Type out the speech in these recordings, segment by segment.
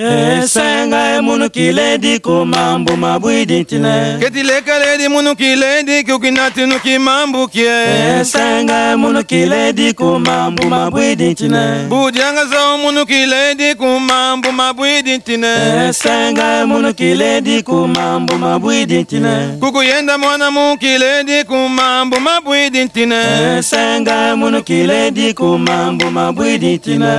Senga munu kile di ko mambo mabwidi tine. Ketile kale di munu kile di kukinati nuki mambo kie. Senga munu kile di ko mambo mabwidi tine. Bujanga zo munu kile di ko mambo mabwidi tine. Senga munu kile di ko mambo mabwidi tine. Kukuyenda mwana mu kile di ko mambo mabwidi tine. Senga munu kile di ko mambo mabwidi tine.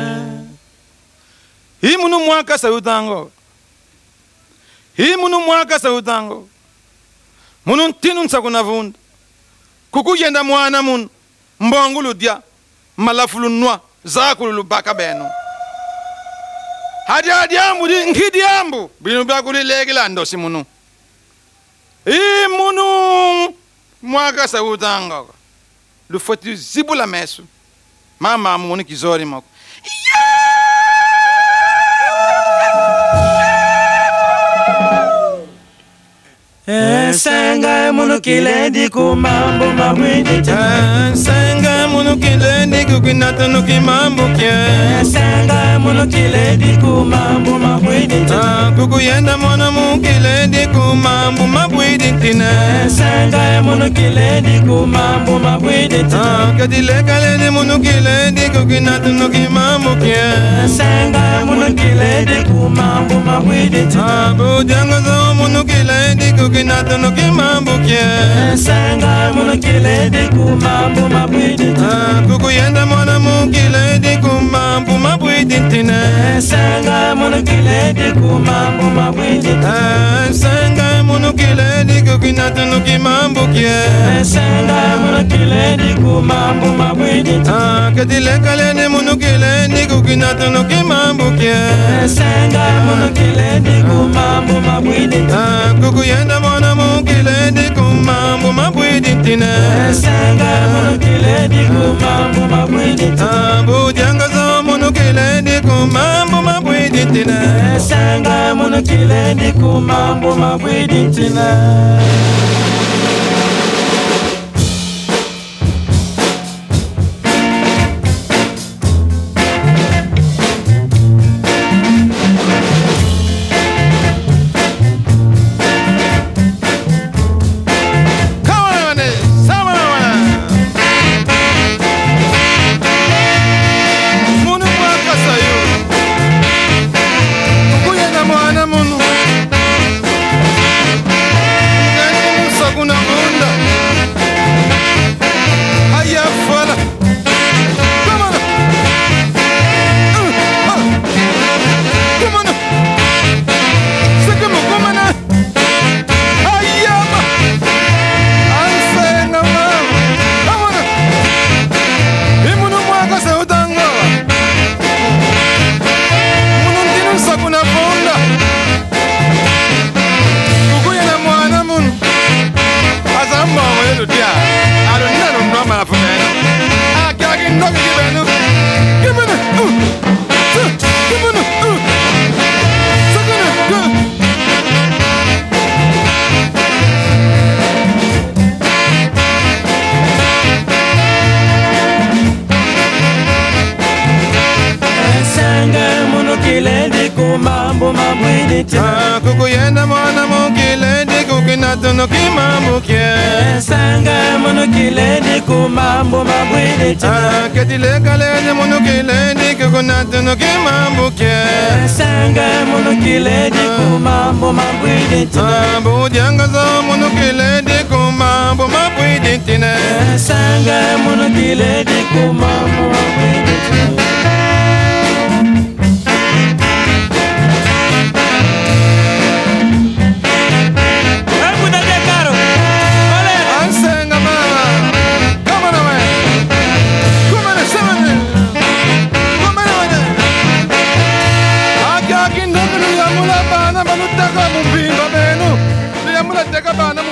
Hi munu mwaka sautango. Hi munu mwaka sautango. Munu tinun sakuna vunda. Kuku yenda mwana mun. Mbongulu dia. Malafulu nwa. Zakulu baka beno. Hadi ambu di nkidi ambu. Binu bakuli legila ndosi munu. Hi munu mwaka sautango. Lufoti zibula mesu. Mama munu kizori moko. Senga munu kile di ko mambo mabwidi tine. Senga munu kile di kukinata nuki mambo kie. Senga munu kile di ko mambo mabwidi tine. Kukuyenda mwana mu kile di ko mambo mabwidi tine. Senga munu kile di ko mambo mabwidi tine. Ketile kale di munu kile di kukinata nuki mambo kie. Senga munu kile di ko mambo mabwidi tine. Bujanga zo munu kile di kukinata nuki mambo kie. Senga munu kile di ko mambo mabwidi tine. Kukuyenda mwana mu kile di ko mambo mabwidi tine. Senga munu kile di ko mambo mabwidi tine. Senga munu kile di kukinata nuki mambo kie. Senga munu kile di ko mambo mabwidi tine. Ketile kale di munu kile di kukinata nuki mambo kie. Senga munu kile di ko mambo mabwidi tine. Kukuyenda mwana mu kile di ko mambo mabwidi tine. Senga munu kile di ko mambo mabwidi tine. Bujanga zo munu kile di ko mambo mabwidi tine. Senga munu kile di ko mambo mabwidi tine. Kukuyenda mwana mu kile di kukinata nuki mambo kie. Senga munu kile di ko mambo mabwidi tine. Ketile kale di munu kile di kukinata nuki mambo kie. Senga munu kile di ko mambo mabwidi tine. Bujanga zo munu kile di ko mambo mabwidi tine. Senga munu kile di ko mambo mabwidi tine. Taka mumpimba benu, liamula teka bana